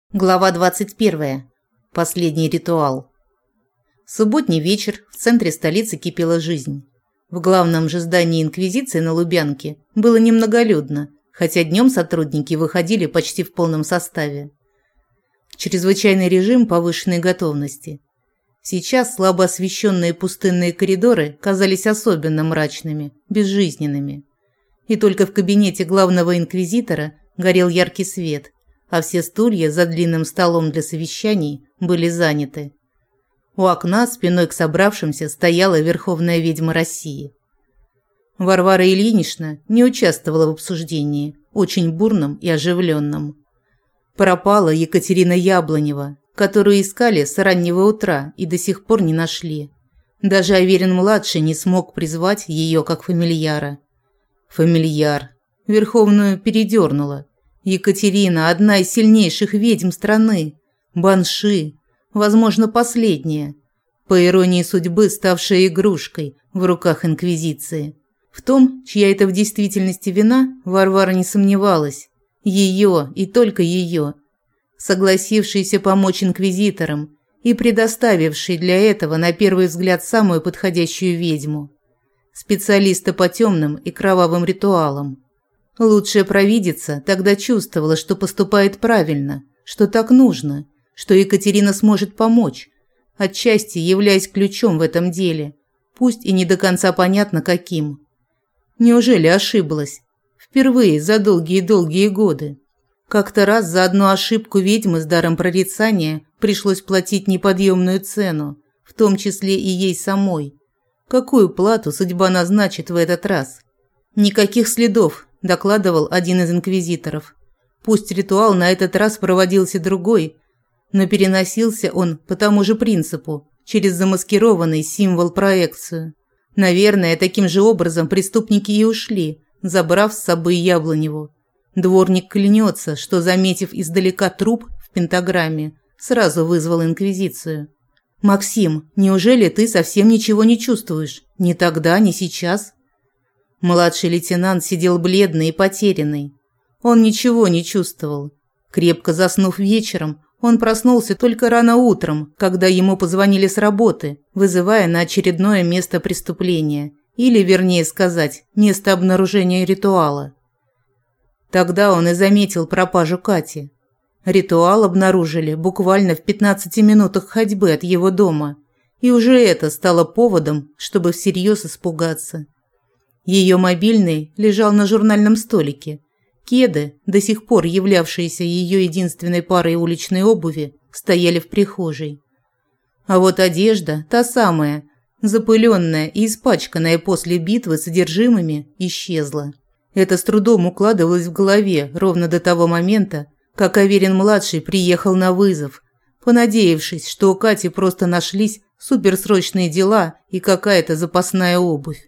Глава 21. Последний ритуал. Субботний вечер в центре столицы кипела жизнь. В главном же здании Инквизиции на Лубянке было немноголюдно, хотя днем сотрудники выходили почти в полном составе. Чрезвычайный режим повышенной готовности. Сейчас слабо освещенные пустынные коридоры казались особенно мрачными, безжизненными. И только в кабинете главного инквизитора горел яркий свет – а все стулья за длинным столом для совещаний были заняты. У окна спиной к собравшимся стояла верховная ведьма России. Варвара Ильинична не участвовала в обсуждении, очень бурном и оживленном. Пропала Екатерина Яблонева, которую искали с раннего утра и до сих пор не нашли. Даже Аверин-младший не смог призвать ее как фамильяра. Фамильяр. Верховную передернула. Екатерина – одна из сильнейших ведьм страны. Банши, возможно, последняя, по иронии судьбы, ставшая игрушкой в руках Инквизиции. В том, чья это в действительности вина, Варвара не сомневалась. Ее и только ее, согласившейся помочь инквизиторам и предоставившей для этого, на первый взгляд, самую подходящую ведьму. Специалиста по темным и кровавым ритуалам. Лучшая провидица тогда чувствовала, что поступает правильно, что так нужно, что Екатерина сможет помочь, отчасти являясь ключом в этом деле, пусть и не до конца понятно каким. Неужели ошиблась? Впервые за долгие-долгие годы. Как-то раз за одну ошибку ведьмы с даром прорицания пришлось платить неподъемную цену, в том числе и ей самой. Какую плату судьба назначит в этот раз? Никаких следов, докладывал один из инквизиторов. Пусть ритуал на этот раз проводился другой, но переносился он по тому же принципу, через замаскированный символ-проекцию. Наверное, таким же образом преступники и ушли, забрав с собой Яблоневу. Дворник клянется, что, заметив издалека труп в пентаграмме, сразу вызвал инквизицию. «Максим, неужели ты совсем ничего не чувствуешь? Ни тогда, ни сейчас?» Младший лейтенант сидел бледный и потерянный. Он ничего не чувствовал. Крепко заснув вечером, он проснулся только рано утром, когда ему позвонили с работы, вызывая на очередное место преступления, или, вернее сказать, место обнаружения ритуала. Тогда он и заметил пропажу Кати. Ритуал обнаружили буквально в 15 минутах ходьбы от его дома, и уже это стало поводом, чтобы всерьез испугаться. Ее мобильный лежал на журнальном столике. Кеды, до сих пор являвшиеся ее единственной парой уличной обуви, стояли в прихожей. А вот одежда, та самая, запыленная и испачканная после битвы содержимыми, исчезла. Это с трудом укладывалось в голове ровно до того момента, как Аверин-младший приехал на вызов, понадеявшись, что у Кати просто нашлись суперсрочные дела и какая-то запасная обувь.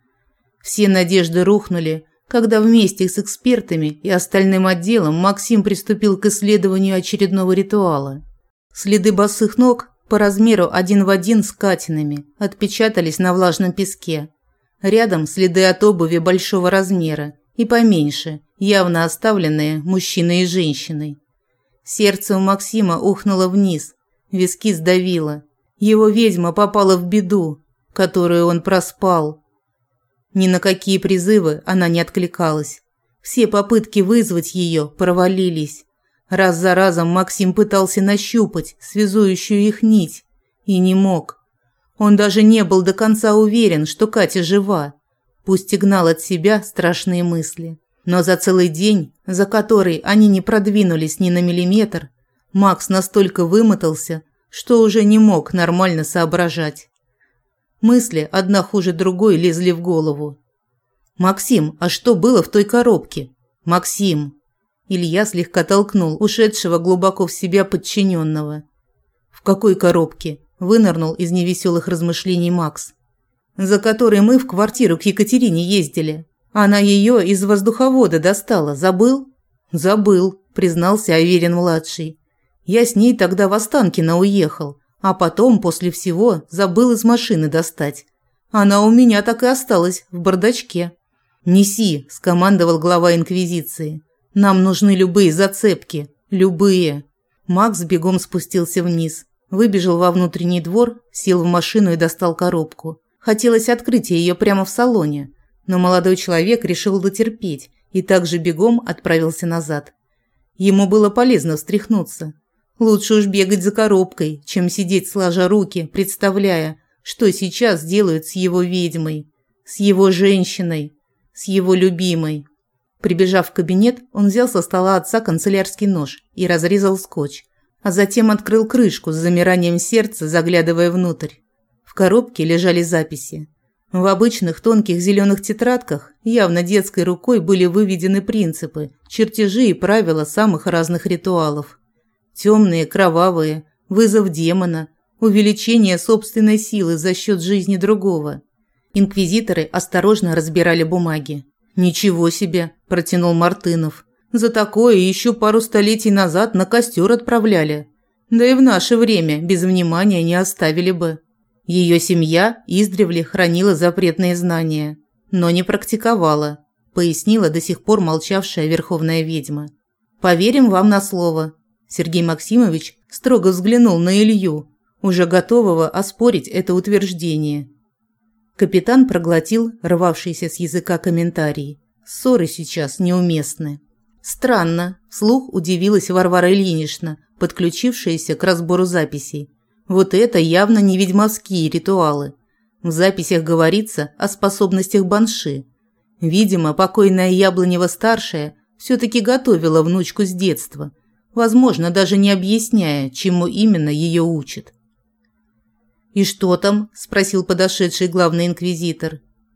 Все надежды рухнули, когда вместе с экспертами и остальным отделом Максим приступил к исследованию очередного ритуала. Следы босых ног по размеру один в один с Катиными отпечатались на влажном песке. Рядом следы от обуви большого размера и поменьше, явно оставленные мужчиной и женщиной. Сердце у Максима ухнуло вниз, виски сдавило. Его ведьма попала в беду, которую он проспал. Ни на какие призывы она не откликалась. Все попытки вызвать ее провалились. Раз за разом Максим пытался нащупать связующую их нить и не мог. Он даже не был до конца уверен, что Катя жива, пусть и гнал от себя страшные мысли. Но за целый день, за который они не продвинулись ни на миллиметр, Макс настолько вымотался, что уже не мог нормально соображать. Мысли, одна хуже другой, лезли в голову. «Максим, а что было в той коробке?» «Максим!» Илья слегка толкнул ушедшего глубоко в себя подчиненного. «В какой коробке?» – вынырнул из невеселых размышлений Макс. «За которой мы в квартиру к Екатерине ездили. Она ее из воздуховода достала. Забыл?» «Забыл», – признался Аверин-младший. «Я с ней тогда в Останкино уехал. А потом, после всего, забыл из машины достать. Она у меня так и осталась в бардачке». «Неси», – скомандовал глава Инквизиции. «Нам нужны любые зацепки. Любые». Макс бегом спустился вниз, выбежал во внутренний двор, сел в машину и достал коробку. Хотелось открыть ее прямо в салоне, но молодой человек решил дотерпеть и также бегом отправился назад. Ему было полезно встряхнуться. Лучше уж бегать за коробкой, чем сидеть сложа руки, представляя, что сейчас делают с его ведьмой, с его женщиной, с его любимой. Прибежав в кабинет, он взял со стола отца канцелярский нож и разрезал скотч, а затем открыл крышку с замиранием сердца, заглядывая внутрь. В коробке лежали записи. В обычных тонких зеленых тетрадках явно детской рукой были выведены принципы, чертежи и правила самых разных ритуалов. Темные, кровавые, вызов демона, увеличение собственной силы за счет жизни другого. Инквизиторы осторожно разбирали бумаги. «Ничего себе!» – протянул Мартынов. «За такое еще пару столетий назад на костер отправляли. Да и в наше время без внимания не оставили бы». Ее семья издревле хранила запретные знания, но не практиковала, пояснила до сих пор молчавшая верховная ведьма. «Поверим вам на слово». Сергей Максимович строго взглянул на Илью, уже готового оспорить это утверждение. Капитан проглотил рвавшийся с языка комментарий. Ссоры сейчас неуместны. «Странно», – вслух удивилась Варвара Ильинична, подключившаяся к разбору записей. «Вот это явно не ведьмовские ритуалы. В записях говорится о способностях банши. Видимо, покойная Яблонева-старшая все-таки готовила внучку с детства, возможно, даже не объясняя, чему именно ее учат». «И что там?» – спросил подошедший главный инквизитор.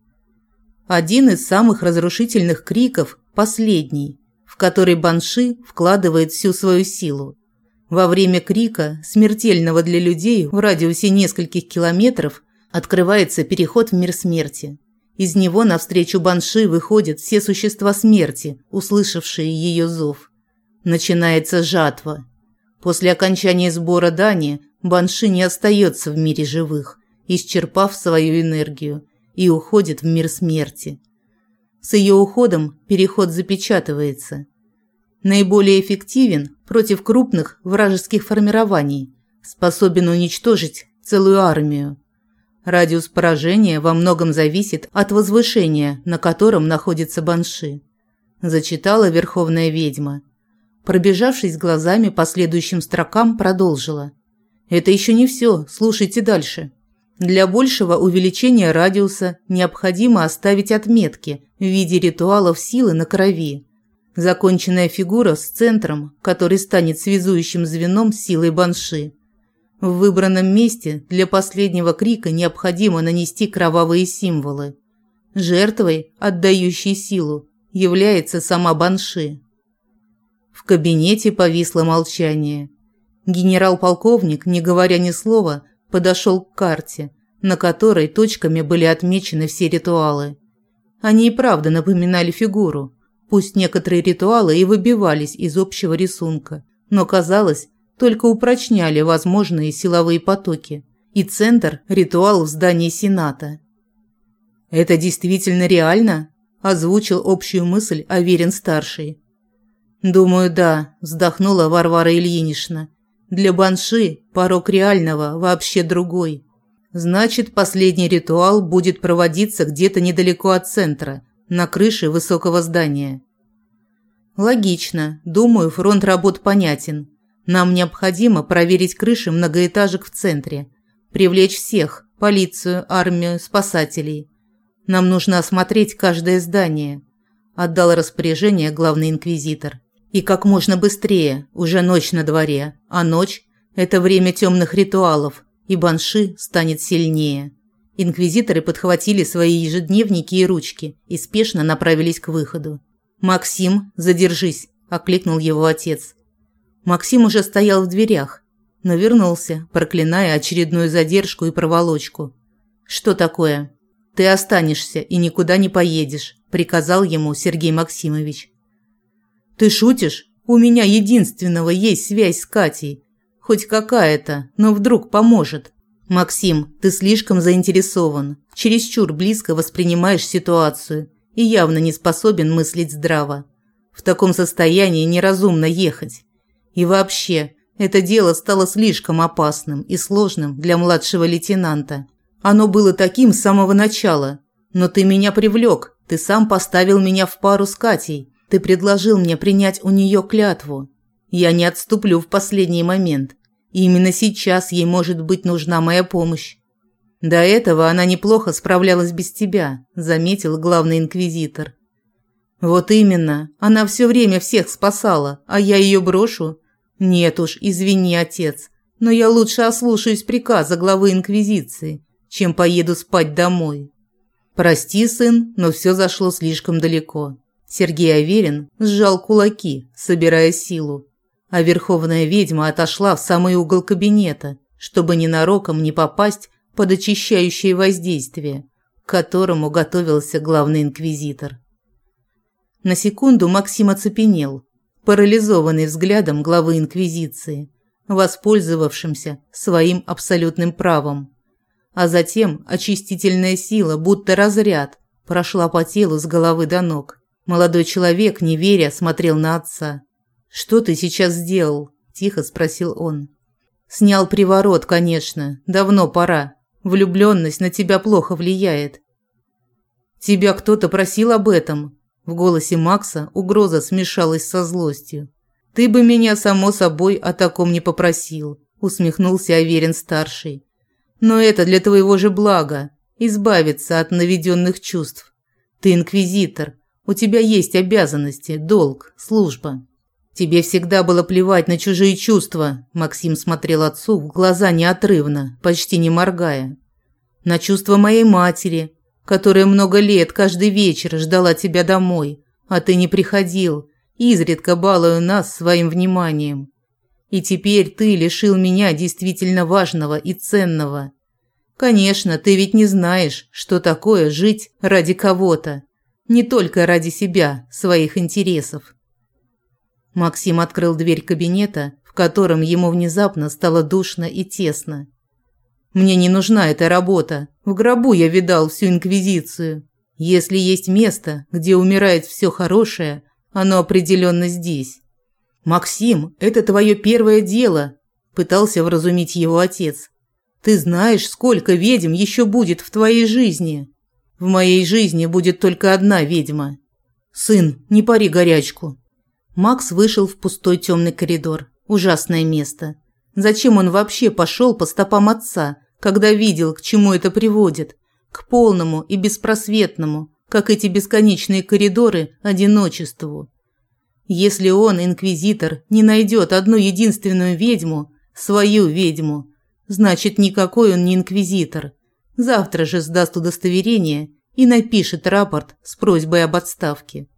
Один из самых разрушительных криков – последний, в который банши вкладывает всю свою силу. Во время крика, смертельного для людей в радиусе нескольких километров, открывается переход в мир смерти. Из него навстречу банши выходят все существа смерти, услышавшие ее зов. Начинается жатва. После окончания сбора дани банши не остается в мире живых, исчерпав свою энергию, и уходит в мир смерти. С ее уходом переход запечатывается. Наиболее эффективен против крупных вражеских формирований, способен уничтожить целую армию. Радиус поражения во многом зависит от возвышения, на котором находится банши. Зачитала верховная ведьма. Пробежавшись глазами по следующим строкам, продолжила. Это еще не все, слушайте дальше. Для большего увеличения радиуса необходимо оставить отметки в виде ритуалов силы на крови. Законченная фигура с центром, который станет связующим звеном с силой банши. В выбранном месте для последнего крика необходимо нанести кровавые символы. Жертвой, отдающей силу, является сама банши. В кабинете повисло молчание. Генерал-полковник, не говоря ни слова, подошел к карте, на которой точками были отмечены все ритуалы. Они и правда напоминали фигуру, пусть некоторые ритуалы и выбивались из общего рисунка, но, казалось, только упрочняли возможные силовые потоки. И центр – ритуал в здании Сената. «Это действительно реально?» – озвучил общую мысль Аверин-старший. «Думаю, да», – вздохнула Варвара Ильинична. «Для банши порог реального вообще другой. Значит, последний ритуал будет проводиться где-то недалеко от центра, на крыше высокого здания». «Логично. Думаю, фронт работ понятен. Нам необходимо проверить крыши многоэтажек в центре, привлечь всех – полицию, армию, спасателей. Нам нужно осмотреть каждое здание», – отдал распоряжение главный инквизитор. «И как можно быстрее, уже ночь на дворе, а ночь – это время темных ритуалов, и банши станет сильнее». Инквизиторы подхватили свои ежедневники и ручки и спешно направились к выходу. «Максим, задержись!» – окликнул его отец. Максим уже стоял в дверях, но вернулся, проклиная очередную задержку и проволочку. «Что такое?» «Ты останешься и никуда не поедешь», – приказал ему Сергей Максимович. «Ты шутишь? У меня единственного есть связь с Катей. Хоть какая-то, но вдруг поможет». «Максим, ты слишком заинтересован, чересчур близко воспринимаешь ситуацию и явно не способен мыслить здраво. В таком состоянии неразумно ехать. И вообще, Это дело стало слишком опасным и сложным для младшего лейтенанта. Оно было таким с самого начала. Но ты меня привлек, ты сам поставил меня в пару с Катей. Ты предложил мне принять у нее клятву. Я не отступлю в последний момент. И именно сейчас ей может быть нужна моя помощь. До этого она неплохо справлялась без тебя, заметил главный инквизитор. Вот именно, она все время всех спасала, а я ее брошу? Нет уж, извини, отец, но я лучше ослушаюсь приказа главы инквизиции, чем поеду спать домой. Прости, сын, но все зашло слишком далеко. Сергей Аверин сжал кулаки, собирая силу, а верховная ведьма отошла в самый угол кабинета, чтобы ненароком не попасть под очищающее воздействие, к которому готовился главный инквизитор. На секунду Максим оцепенел, парализованный взглядом главы инквизиции, воспользовавшимся своим абсолютным правом. А затем очистительная сила, будто разряд, прошла по телу с головы до ног. Молодой человек, не веря, смотрел на отца. «Что ты сейчас сделал?» – тихо спросил он. «Снял приворот, конечно. Давно пора. Влюбленность на тебя плохо влияет». «Тебя кто-то просил об этом?» В голосе Макса угроза смешалась со злостью. «Ты бы меня, само собой, о таком не попросил», – усмехнулся Аверин-старший. «Но это для твоего же блага – избавиться от наведенных чувств. Ты инквизитор, у тебя есть обязанности, долг, служба». «Тебе всегда было плевать на чужие чувства», – Максим смотрел отцу в глаза неотрывно, почти не моргая. «На чувства моей матери, которая много лет каждый вечер ждала тебя домой, а ты не приходил, изредка балуя нас своим вниманием. И теперь ты лишил меня действительно важного и ценного. Конечно, ты ведь не знаешь, что такое жить ради кого-то, не только ради себя, своих интересов». Максим открыл дверь кабинета, в котором ему внезапно стало душно и тесно. «Мне не нужна эта работа. В гробу я видал всю инквизицию. Если есть место, где умирает все хорошее, оно определенно здесь». «Максим, это твое первое дело», – пытался вразумить его отец. «Ты знаешь, сколько ведьм еще будет в твоей жизни?» «В моей жизни будет только одна ведьма». «Сын, не пари горячку». Макс вышел в пустой темный коридор. Ужасное место. Зачем он вообще пошел по стопам отца, когда видел, к чему это приводит? К полному и беспросветному, как эти бесконечные коридоры, одиночеству. Если он, инквизитор, не найдет одну единственную ведьму, свою ведьму, значит, никакой он не инквизитор. Завтра же сдаст удостоверение и напишет рапорт с просьбой об отставке.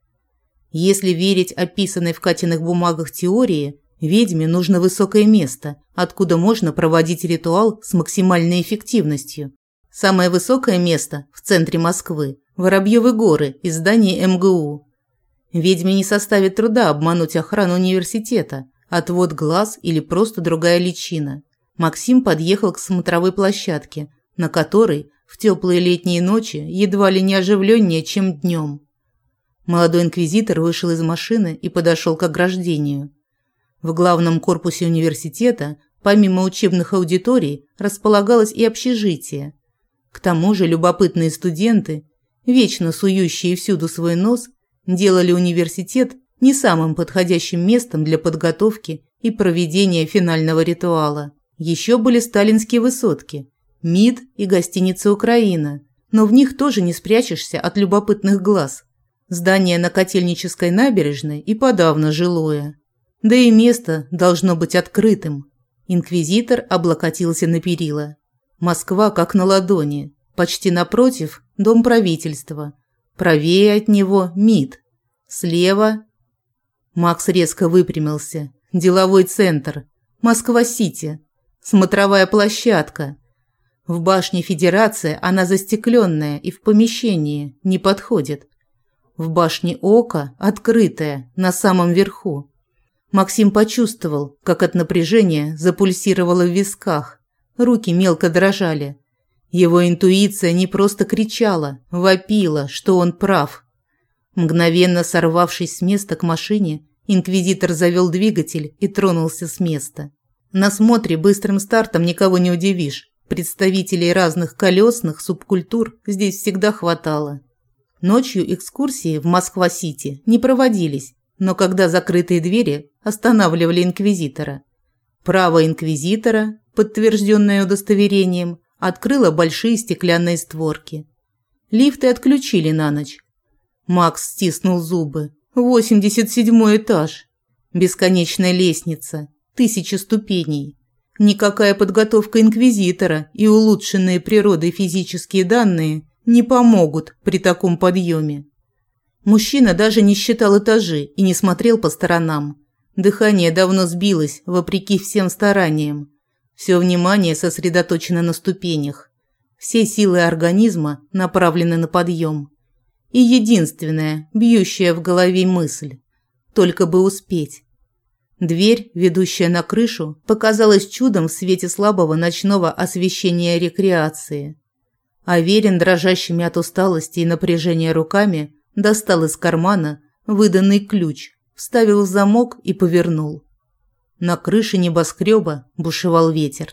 Если верить описанной в Катиных бумагах теории, ведьме нужно высокое место, откуда можно проводить ритуал с максимальной эффективностью. Самое высокое место в центре Москвы – Воробьевы горы из здания МГУ. Ведьме не составит труда обмануть охрану университета, отвод глаз или просто другая личина. Максим подъехал к смотровой площадке, на которой в теплые летние ночи едва ли не оживленнее, чем днем. Молодой инквизитор вышел из машины и подошел к ограждению. В главном корпусе университета, помимо учебных аудиторий, располагалось и общежитие. К тому же любопытные студенты, вечно сующие всюду свой нос, делали университет не самым подходящим местом для подготовки и проведения финального ритуала. Еще были сталинские высотки, МИД и гостиница «Украина», но в них тоже не спрячешься от любопытных глаз. Здание на Котельнической набережной и подавно жилое. Да и место должно быть открытым. Инквизитор облокотился на перила. Москва как на ладони. Почти напротив – дом правительства. Правее от него – МИД. Слева – Макс резко выпрямился. Деловой центр. Москва-Сити. Смотровая площадка. В башне Федерации она застекленная и в помещении не подходит. В башне Ока открытая, на самом верху. Максим почувствовал, как от напряжения запульсировало в висках. Руки мелко дрожали. Его интуиция не просто кричала, вопила, что он прав. Мгновенно сорвавшись с места к машине, Инквизитор завел двигатель и тронулся с места. На смотре быстрым стартом никого не удивишь. Представителей разных колесных субкультур здесь всегда хватало. Ночью экскурсии в Москва-Сити не проводились, но когда закрытые двери останавливали инквизитора. Право инквизитора, подтвержденное удостоверением, открыло большие стеклянные створки. Лифты отключили на ночь. Макс стиснул зубы. 87-й этаж. Бесконечная лестница. 1000 ступеней. Никакая подготовка инквизитора и улучшенные природой физические данные не помогут при таком подъеме. Мужчина даже не считал этажи и не смотрел по сторонам. Дыхание давно сбилось, вопреки всем стараниям. Все внимание сосредоточено на ступенях. Все силы организма направлены на подъем. И единственная, бьющая в голове мысль – только бы успеть. Дверь, ведущая на крышу, показалась чудом в свете слабого ночного освещения рекреации. Аверин, дрожащими от усталости и напряжения руками, достал из кармана выданный ключ, вставил в замок и повернул. На крыше небоскреба бушевал ветер.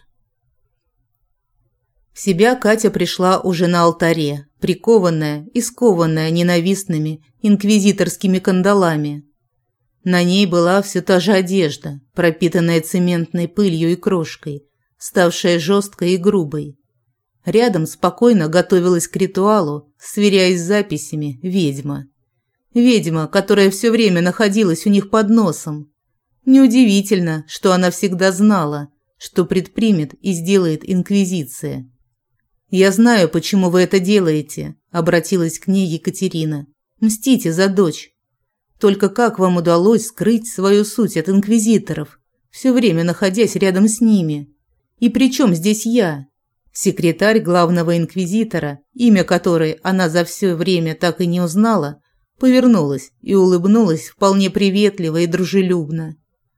В себя Катя пришла уже на алтаре, прикованная и скованная ненавистными инквизиторскими кандалами. На ней была все та же одежда, пропитанная цементной пылью и крошкой, ставшая жесткой и грубой. Рядом спокойно готовилась к ритуалу, сверяясь с записями, ведьма. Ведьма, которая все время находилась у них под носом. Неудивительно, что она всегда знала, что предпримет и сделает инквизиция. «Я знаю, почему вы это делаете», – обратилась к ней Екатерина. «Мстите за дочь. Только как вам удалось скрыть свою суть от инквизиторов, все время находясь рядом с ними? И при чем здесь я?» Секретарь главного инквизитора, имя которой она за все время так и не узнала, повернулась и улыбнулась вполне приветливо и дружелюбно.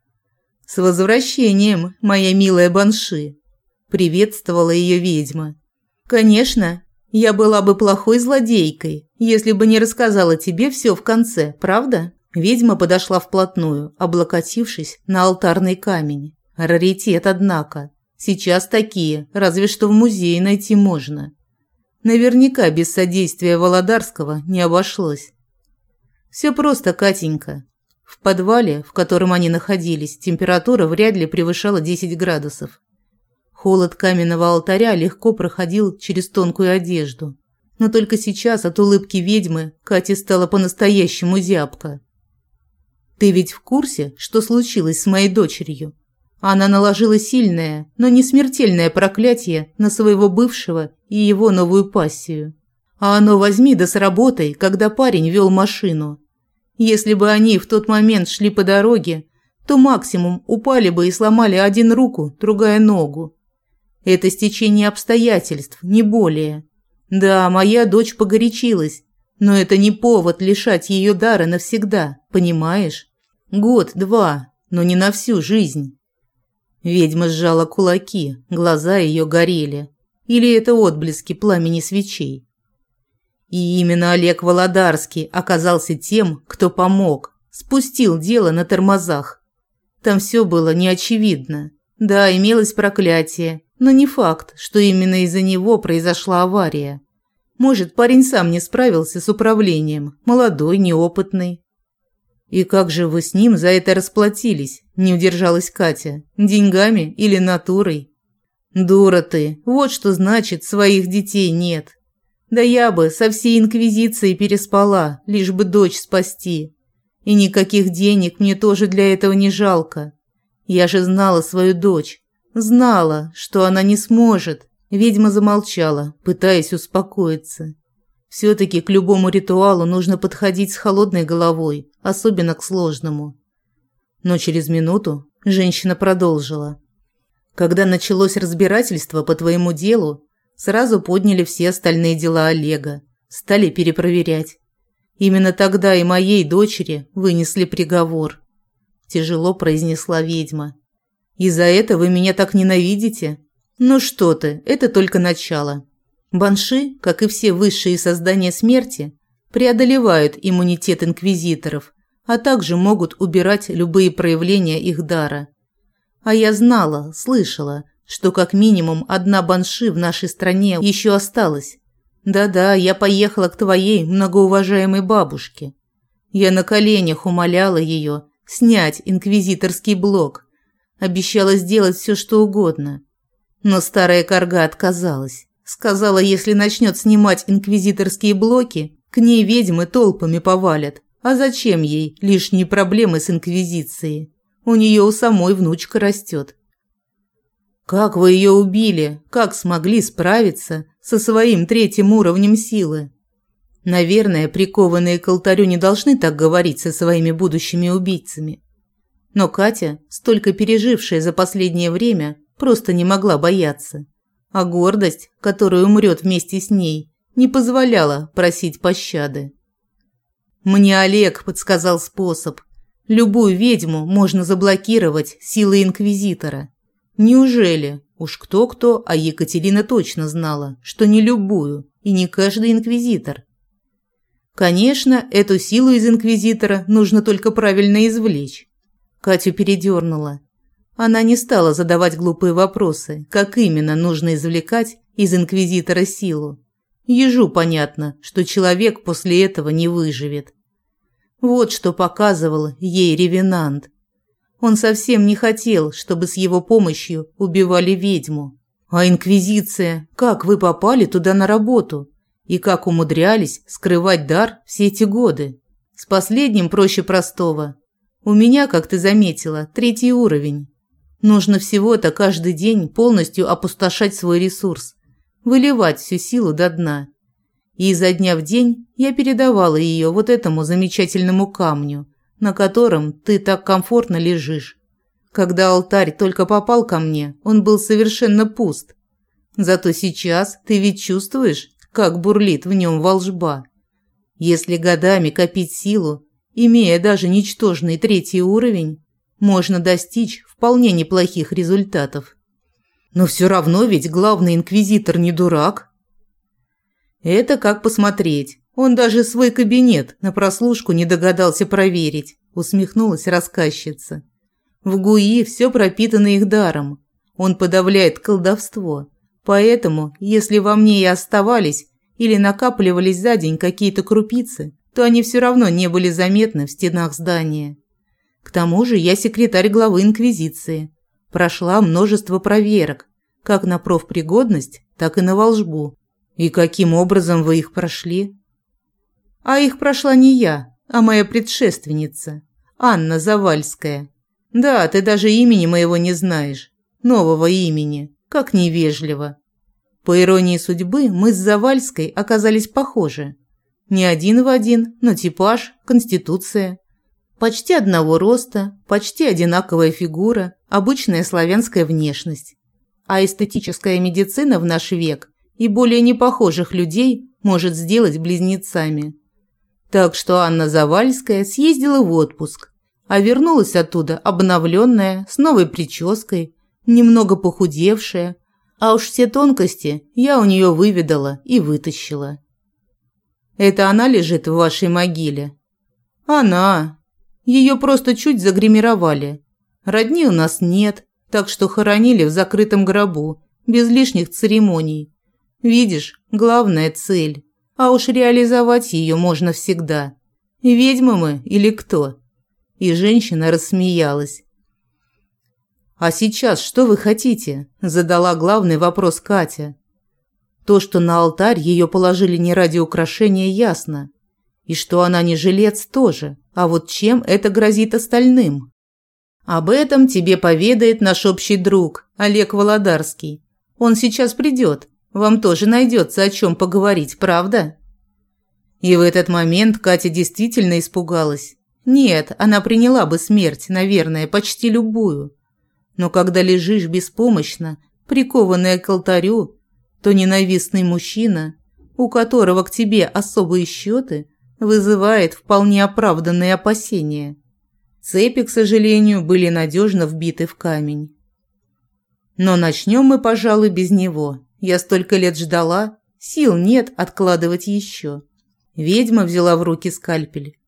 «С возвращением, моя милая банши!» – приветствовала ее ведьма. «Конечно, я была бы плохой злодейкой, если бы не рассказала тебе все в конце, правда?» Ведьма подошла вплотную, облокотившись на алтарный камень. Раритет, однако. Сейчас такие, разве что в музее найти можно. Наверняка без содействия Володарского не обошлось. Все просто, Катенька. В подвале, в котором они находились, температура вряд ли превышала 10 градусов. Холод каменного алтаря легко проходил через тонкую одежду. Но только сейчас от улыбки ведьмы Кате стало по-настоящему зябко. «Ты ведь в курсе, что случилось с моей дочерью? Она наложила сильное, но не смертельное проклятие на своего бывшего и его новую пассию. А оно возьми да сработай, когда парень вел машину. Если бы они в тот момент шли по дороге, то максимум упали бы и сломали один руку, другая ногу. Это стечение обстоятельств, не более. Да, моя дочь погорячилась, но это не повод лишать ее дара навсегда, понимаешь? Год-два, но не на всю жизнь». Ведьма сжала кулаки, глаза ее горели. Или это отблески пламени свечей? И именно Олег Володарский оказался тем, кто помог, спустил дело на тормозах. Там все было неочевидно. Да, имелось проклятие, но не факт, что именно из-за него произошла авария. Может, парень сам не справился с управлением, молодой, неопытный. «И как же вы с ним за это расплатились?» – не удержалась Катя. «Деньгами или натурой?» «Дура ты, вот что значит, своих детей нет. Да я бы со всей инквизицией переспала, лишь бы дочь спасти. И никаких денег мне тоже для этого не жалко. Я же знала свою дочь, знала, что она не сможет». Ведьма замолчала, пытаясь успокоиться. Все-таки к любому ритуалу нужно подходить с холодной головой, особенно к сложному. Но через минуту женщина продолжила. «Когда началось разбирательство по твоему делу, сразу подняли все остальные дела Олега, стали перепроверять. Именно тогда и моей дочери вынесли приговор», – тяжело произнесла ведьма. «И за это вы меня так ненавидите? Ну что ты, это только начало. Банши, как и все высшие создания смерти, преодолевают иммунитет инквизиторов, а также могут убирать любые проявления их дара. А я знала, слышала, что как минимум одна банши в нашей стране еще осталась. Да-да, я поехала к твоей многоуважаемой бабушке. Я на коленях умоляла ее снять инквизиторский блок. Обещала сделать все, что угодно. Но старая корга отказалась. Сказала, если начнет снимать инквизиторские блоки, к ней ведьмы толпами повалят. А зачем ей лишние проблемы с инквизицией? У нее у самой внучка растет. Как вы ее убили? Как смогли справиться со своим 3-м уровнем силы? Наверное, прикованные к алтарю не должны так говорить со своими будущими убийцами. Но Катя, столько пережившая за последнее время, просто не могла бояться. А гордость, которая умрет вместе с ней, не позволяла просить пощады. Мне Олег подсказал способ. Любую ведьму можно заблокировать силой инквизитора. Неужели? Уж кто-кто, а Екатерина точно знала, что не любую и не каждый инквизитор. Конечно, эту силу из инквизитора нужно только правильно извлечь. Катю передернула. Она не стала задавать глупые вопросы, как именно нужно извлекать из инквизитора силу. Ежу понятно, что человек после этого не выживет. Вот что показывал ей ревенант. Он совсем не хотел, чтобы с его помощью убивали ведьму. А инквизиция, как вы попали туда на работу? И как умудрялись скрывать дар все эти годы? С последним проще простого. У меня, как ты заметила, 3-й уровень. Нужно всего-то каждый день полностью опустошать свой ресурс, выливать всю силу до дна. И изо дня в день я передавала ее вот этому замечательному камню, на котором ты так комфортно лежишь. Когда алтарь только попал ко мне, он был совершенно пуст. Зато сейчас ты ведь чувствуешь, как бурлит в нем волжба. Если годами копить силу, имея даже ничтожный 3-й уровень, можно достичь вполне неплохих результатов. Но все равно ведь главный инквизитор не дурак. Это как посмотреть. Он даже свой кабинет на прослушку не догадался проверить, усмехнулась рассказчица. В ГУИ все пропитано их даром. Он подавляет колдовство. Поэтому, если во мне и оставались или накапливались за день какие-то крупицы, то они все равно не были заметны в стенах здания. К тому же я секретарь главы Инквизиции. Прошла множество проверок, как на профпригодность, так и на волшбу. И каким образом вы их прошли? А их прошла не я, а моя предшественница, Анна Завальская. Да, ты даже имени моего не знаешь. Нового имени. Как невежливо. По иронии судьбы, мы с Завальской оказались похожи. Не один в один, но типаж, конституция. Почти одного роста, почти одинаковая фигура, обычная славянская внешность. А эстетическая медицина в наш век и более непохожих людей может сделать близнецами. Так что Анна Завальская съездила в отпуск, а вернулась оттуда обновленная, с новой прической, немного похудевшая, а уж все тонкости я у нее выведала и вытащила. Это она лежит в вашей могиле? Она. Ее просто чуть загримировали. Родни у нас нет, так что хоронили в закрытом гробу, без лишних церемоний. Видишь, главная цель. А уж реализовать ее можно всегда. Ведьмы мы или кто? И женщина рассмеялась. «А сейчас что вы хотите?» – задала главный вопрос Катя. То, что на алтарь ее положили не ради украшения, ясно. И что она не жилец, тоже. А вот чем это грозит остальным? Об этом тебе поведает наш общий друг, Олег Володарский. Он сейчас придет. Вам тоже найдется о чем поговорить, правда? И в этот момент Катя действительно испугалась. Нет, она приняла бы смерть, наверное, почти любую. Но когда лежишь беспомощно, прикованная к алтарю, то ненавистный мужчина, у которого к тебе особые счеты, вызывает вполне оправданные опасения. Цепи, к сожалению, были надежно вбиты в камень. Но начнем мы, пожалуй, без него. Я столько лет ждала, сил нет откладывать еще. Ведьма взяла в руки скальпель.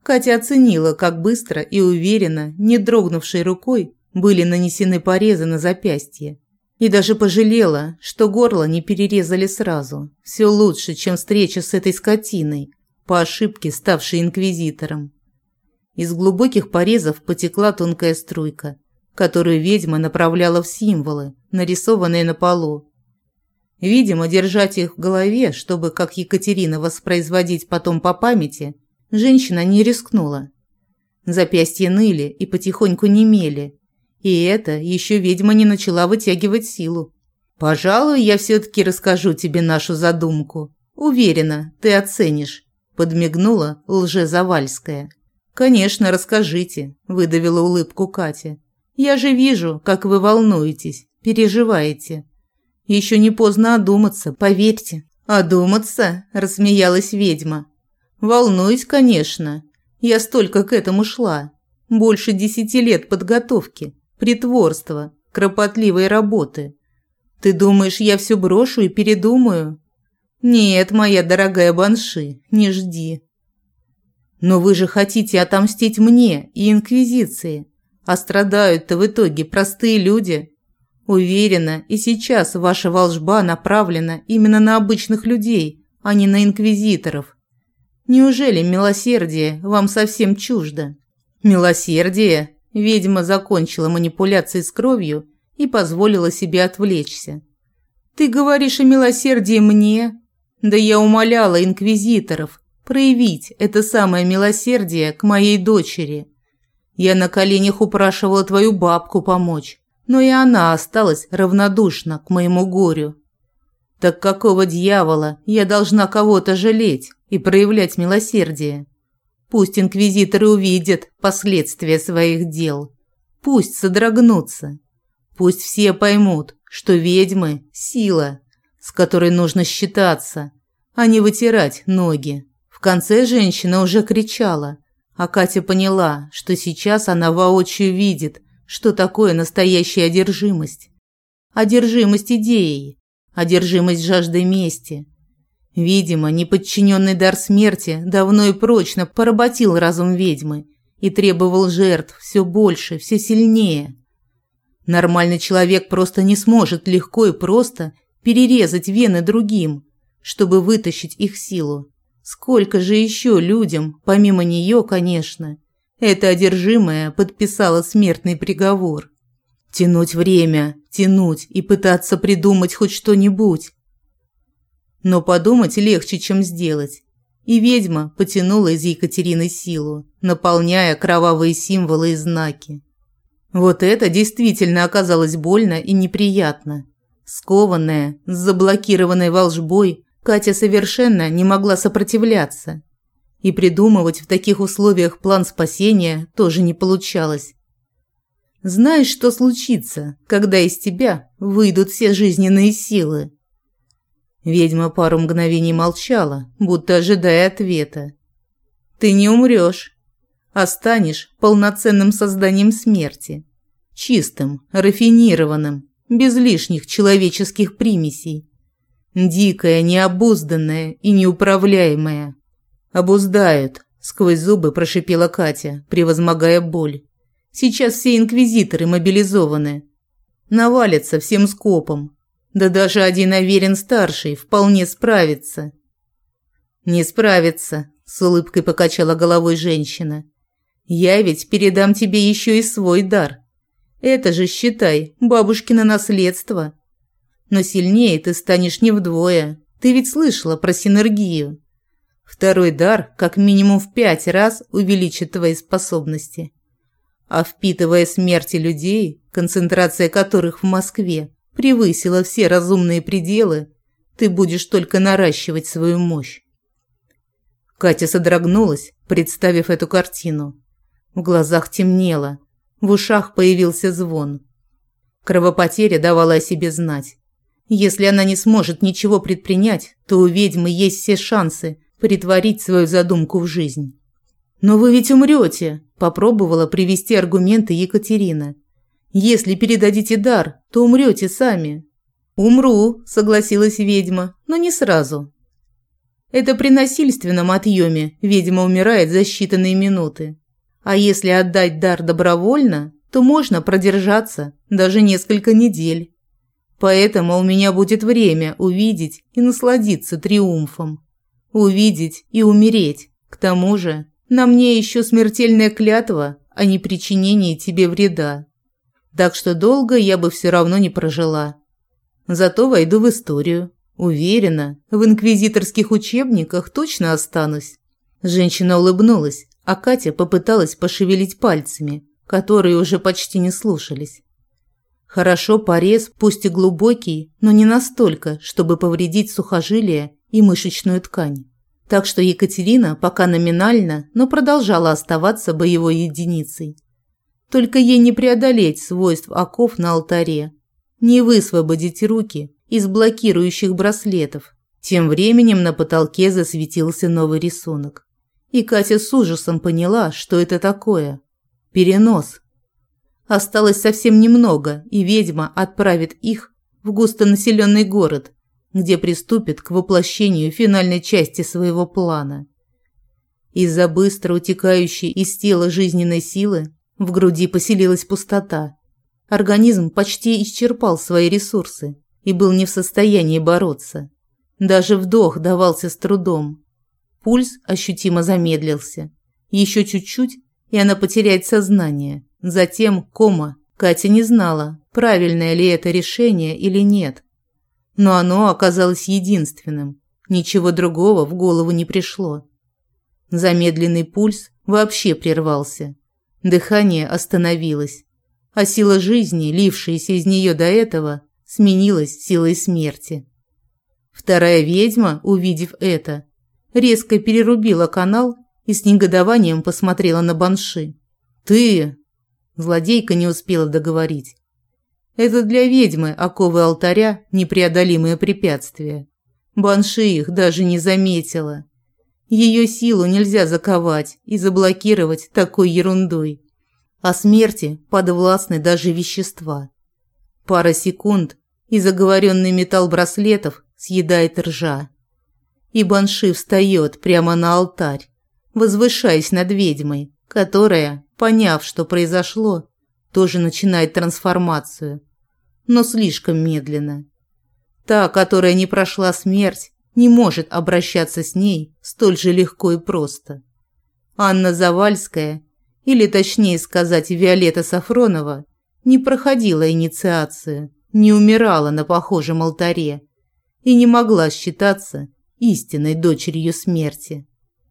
Катя оценила, как быстро и уверенно, не дрогнувшей рукой, были нанесены порезы на запястье. И даже пожалела, что горло не перерезали сразу. Все лучше, чем встреча с этой скотиной, по ошибке ставшей инквизитором. Из глубоких порезов потекла тонкая струйка, которую ведьма направляла в символы, нарисованные на полу. Видимо, держать их в голове, чтобы, как Екатерина, воспроизводить потом по памяти, женщина не рискнула. Запястья ныли и потихоньку немели. И это еще ведьма не начала вытягивать силу. «Пожалуй, я все-таки расскажу тебе нашу задумку. Уверена, ты оценишь», – подмигнула лжезавальская. «Конечно, расскажите», – выдавила улыбку Катя. «Я же вижу, как вы волнуетесь, переживаете. Еще не поздно одуматься, поверьте». «Одуматься?» – рассмеялась ведьма. «Волнуюсь, конечно. Я столько к этому шла. Больше 10 лет подготовки, притворства, кропотливой работы. Ты думаешь, я все брошу и передумаю? Нет, моя дорогая Банши, не жди». «Но вы же хотите отомстить мне и Инквизиции, а страдают-то в итоге простые люди. Уверена, и сейчас ваша волшба направлена именно на обычных людей, а не на инквизиторов. Неужели милосердие вам совсем чуждо?» «Милосердие?» – ведьма закончила манипуляции с кровью и позволила себе отвлечься. «Ты говоришь о милосердии мне? Да я умоляла инквизиторов проявить это самое милосердие к моей дочери. Я на коленях упрашивала твою бабку помочь, но и она осталась равнодушна к моему горю. Так какого дьявола я должна кого-то жалеть и проявлять милосердие? Пусть инквизиторы увидят последствия своих дел. Пусть содрогнутся. Пусть все поймут, что ведьмы – сила, с которой нужно считаться, а не вытирать ноги». В конце женщина уже кричала, а Катя поняла, что сейчас она воочию видит, что такое настоящая одержимость. Одержимость идеей, одержимость жаждой мести. Видимо, неподчиненный дар смерти давно и прочно поработил разум ведьмы и требовал жертв все больше, все сильнее. Нормальный человек просто не сможет легко и просто перерезать вены другим, чтобы вытащить их силу. Сколько же еще людям, помимо нее, конечно, эта одержимая подписала смертный приговор? Тянуть время, тянуть и пытаться придумать хоть что-нибудь. Но подумать легче, чем сделать. И ведьма потянула из Екатерины силу, наполняя кровавые символы и знаки. Вот это действительно оказалось больно и неприятно. Скованная, с заблокированной волшбой, Катя совершенно не могла сопротивляться. И придумывать в таких условиях план спасения тоже не получалось. Знаешь, что случится, когда из тебя выйдут все жизненные силы? Ведьма пару мгновений молчала, будто ожидая ответа. Ты не умрешь, а станешь полноценным созданием смерти. Чистым, рафинированным, без лишних человеческих примесей. Дикая, необузданная и неуправляемая. «Обуздают», – сквозь зубы прошипела Катя, превозмогая боль. «Сейчас все инквизиторы мобилизованы. Навалятся всем скопом. Да даже один Аверин-старший вполне справится». «Не справится», – с улыбкой покачала головой женщина. «Я ведь передам тебе еще и свой дар. Это же, считай, бабушкино наследство. Но сильнее ты станешь не вдвое. Ты ведь слышала про синергию. Второй дар как минимум в 5 раз увеличит твои способности. А впитывая смерти людей, концентрация которых в Москве превысила все разумные пределы, ты будешь только наращивать свою мощь». Катя содрогнулась, представив эту картину. В глазах темнело, в ушах появился звон. Кровопотеря давала о себе знать. Если она не сможет ничего предпринять, то у ведьмы есть все шансы претворить свою задумку в жизнь. «Но вы ведь умрете», – попробовала привести аргументы Екатерина. «Если передадите дар, то умрете сами». «Умру», – согласилась ведьма, – «но не сразу». Это при насильственном отъеме ведьма умирает за считанные минуты. А если отдать дар добровольно, то можно продержаться даже несколько недель. Поэтому у меня будет время увидеть и насладиться триумфом. Увидеть и умереть. К тому же, на мне еще смертельная клятва о непричинении тебе вреда. Так что долго я бы все равно не прожила. Зато войду в историю. Уверена, в инквизиторских учебниках точно останусь. Женщина улыбнулась, а Катя попыталась пошевелить пальцами, которые уже почти не слушались. Хорошо порез, пусть и глубокий, но не настолько, чтобы повредить сухожилие и мышечную ткань. Так что Екатерина пока номинально, но продолжала оставаться боевой единицей. Только ей не преодолеть свойств оков на алтаре, не высвободить руки из блокирующих браслетов. Тем временем на потолке засветился новый рисунок. И Катя с ужасом поняла, что это такое. Перенос. Осталось совсем немного, и ведьма отправит их в густонаселенный город, где приступит к воплощению финальной части своего плана. Из-за быстро утекающей из тела жизненной силы в груди поселилась пустота. Организм почти исчерпал свои ресурсы и был не в состоянии бороться. Даже вдох давался с трудом. Пульс ощутимо замедлился. Еще чуть-чуть, и она потеряет сознание. Затем кома. Катя не знала, правильное ли это решение или нет. Но оно оказалось единственным. Ничего другого в голову не пришло. Замедленный пульс вообще прервался. Дыхание остановилось. А сила жизни, лившаяся из нее до этого, сменилась силой смерти. Вторая ведьма, увидев это, резко перерубила канал и с негодованием посмотрела на Банши. «Ты!» Злодейка не успела договорить. Это для ведьмы оковы алтаря непреодолимые препятствия. Банши их даже не заметила. Ее силу нельзя заковать и заблокировать такой ерундой. А смерти подвластны даже вещества. Пара секунд, и заговоренный металл браслетов съедает ржа. И Банши встает прямо на алтарь, возвышаясь над ведьмой, которая, поняв, что произошло, тоже начинает трансформацию, но слишком медленно. Та, которая не прошла смерть, не может обращаться с ней столь же легко и просто. Анна Завальская, или точнее сказать Виолетта Сафронова, не проходила инициацию, не умирала на похожем алтаре и не могла считаться истинной дочерью смерти.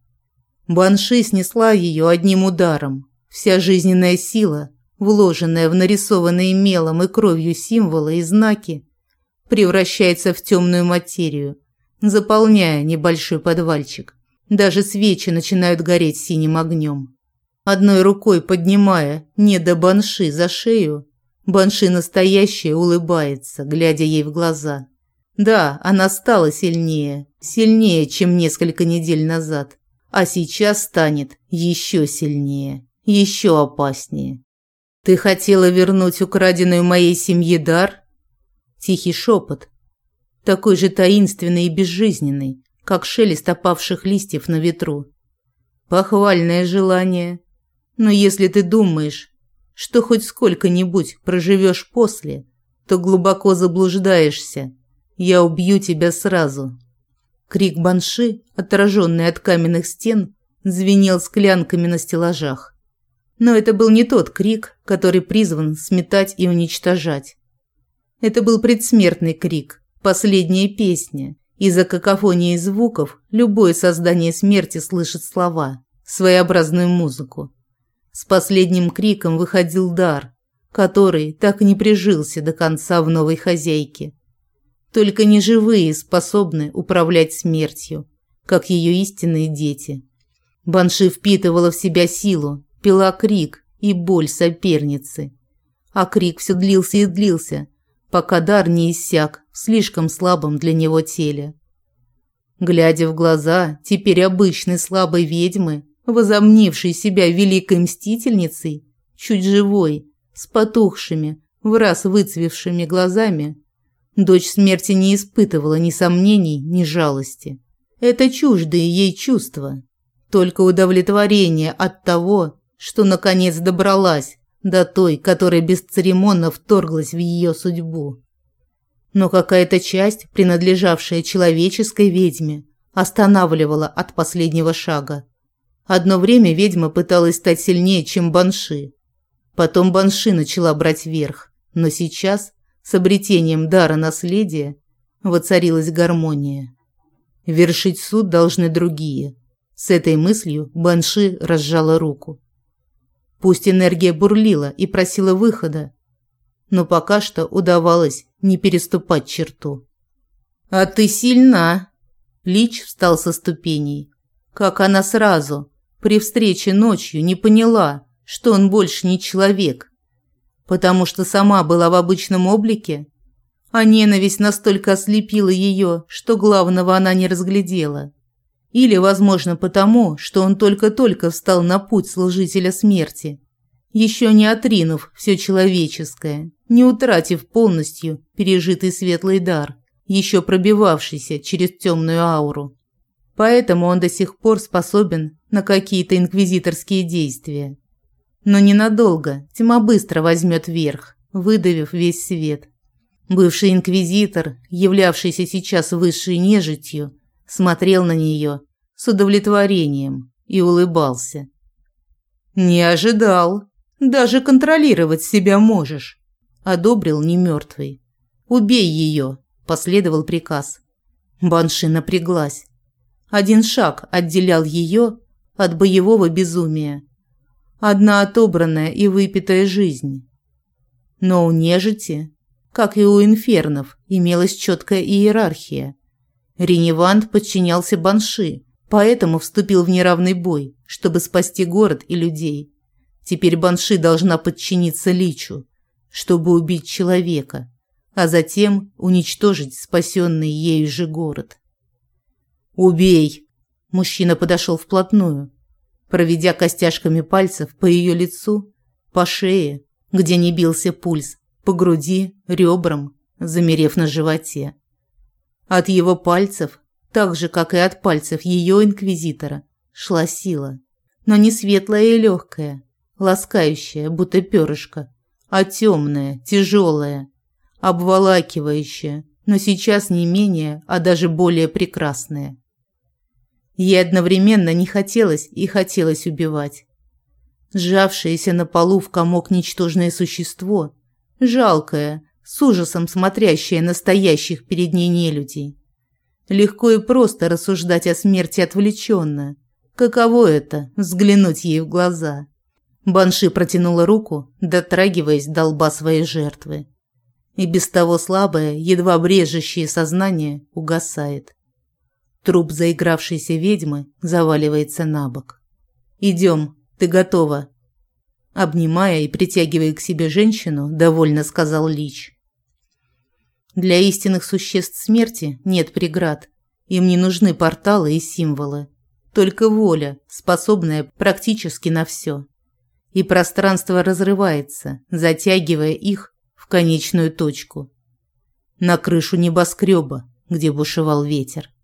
Банши снесла ее одним ударом. Вся жизненная сила, вложенная в нарисованные мелом и кровью символы и знаки, превращается в темную материю, заполняя небольшой подвальчик. Даже свечи начинают гореть синим огнем. Одной рукой поднимая не до Банши за шею, Банши настоящая улыбается, глядя ей в глаза. Да, она стала сильнее, чем несколько недель назад. А сейчас станет еще сильнее, еще опаснее. «Ты хотела вернуть украденную моей семье дар?» Тихий шепот, такой же таинственный и безжизненный, как шелест опавших листьев на ветру. Похвальное желание. Но если ты думаешь, что хоть сколько-нибудь проживешь после, то глубоко заблуждаешься. Я убью тебя сразу. Крик Банши, отраженный от каменных стен, звенел склянками на стеллажах. Но это был не тот крик, который призван сметать и уничтожать. Это был предсмертный крик, последняя песня. Из-за какофонии звуков любое создание смерти слышит слова, своеобразную музыку. С последним криком выходил дар, который так и не прижился до конца в новой хозяйке. Только неживые способны управлять смертью, как ее истинные дети. Банши впитывала в себя силу, пила крик и боль соперницы. А крик все длился и длился, пока дар не иссяк в слишком слабом для него теле. Глядя в глаза теперь обычной слабой ведьмы, возомнившей себя великой мстительницей, чуть живой, с потухшими, враз выцвевшими глазами, дочь смерти не испытывала ни сомнений, ни жалости. это чуждые ей чувства, только удовлетворение от того, что наконец добралась до той, которая бесцеремонно вторглась в ее судьбу. Но какая-то часть, принадлежавшая человеческой ведьме, останавливала от последнего шага. Одно время ведьма пыталась стать сильнее, чем банши. Потом банши начала брать верх, но сейчас, с обретением дара наследия, воцарилась гармония. Вершить суд должны другие. С этой мыслью банши разжала руку. Пусть энергия бурлила и просила выхода, но пока что удавалось не переступать черту. «А ты сильна!» Лич встал со ступеней. Как она сразу, при встрече ночью, не поняла, что он больше не человек, потому что сама была в обычном облике, а ненависть настолько ослепила ее, что главного она не разглядела. Или, возможно, потому, что он только-только встал на путь служителя смерти, еще не отринув все человеческое, не утратив полностью пережитый светлый дар, еще пробивавшийся через темную ауру. Поэтому он до сих пор способен на какие-то инквизиторские действия. Но ненадолго, тьма быстро возьмет верх, выдавив весь свет. Бывший инквизитор, являвшийся сейчас высшей нежитью, смотрел на нее с удовлетворением и улыбался. «Не ожидал. Даже контролировать себя можешь», – одобрил немертвый. «Убей ее», – последовал приказ. Банши напряглась. Один шаг отделял ее от боевого безумия. Одна отобранная и выпитая жизнь. Но у нежити, как и у инфернов, имелась четкая иерархия. Реневант подчинялся банши, поэтому вступил в неравный бой, чтобы спасти город и людей. Теперь банши должна подчиниться личу, чтобы убить человека, а затем уничтожить спасенный ею же город. «Убей!» Мужчина подошел вплотную, проведя костяшками пальцев по ее лицу, по шее, где не бился пульс, по груди, ребрам, замерев на животе. От его пальцев, так же, как и от пальцев ее инквизитора, шла сила, но не светлая и легкая, ласкающая, будто перышко, а темная, тяжелая, обволакивающая, но сейчас не менее, а даже более прекрасная. Ей одновременно не хотелось и хотелось убивать. Сжавшееся на полу в комок ничтожное существо, жалкое, с ужасом смотрящее на стоящих перед ней нелюдей. Легко и просто рассуждать о смерти отвлеченно. Каково это – взглянуть ей в глаза? Банши протянула руку, дотрагиваясь до лба своей жертвы. И без того слабое, едва брежущее сознание угасает. Труп заигравшейся ведьмы заваливается на бок. «Идем, ты готова». Обнимая и притягивая к себе женщину, довольно сказал Лич. Для истинных существ смерти нет преград. Им не нужны порталы и символы. Только воля, способная практически на все. И пространство разрывается, затягивая их в конечную точку. На крышу небоскреба, где бушевал ветер.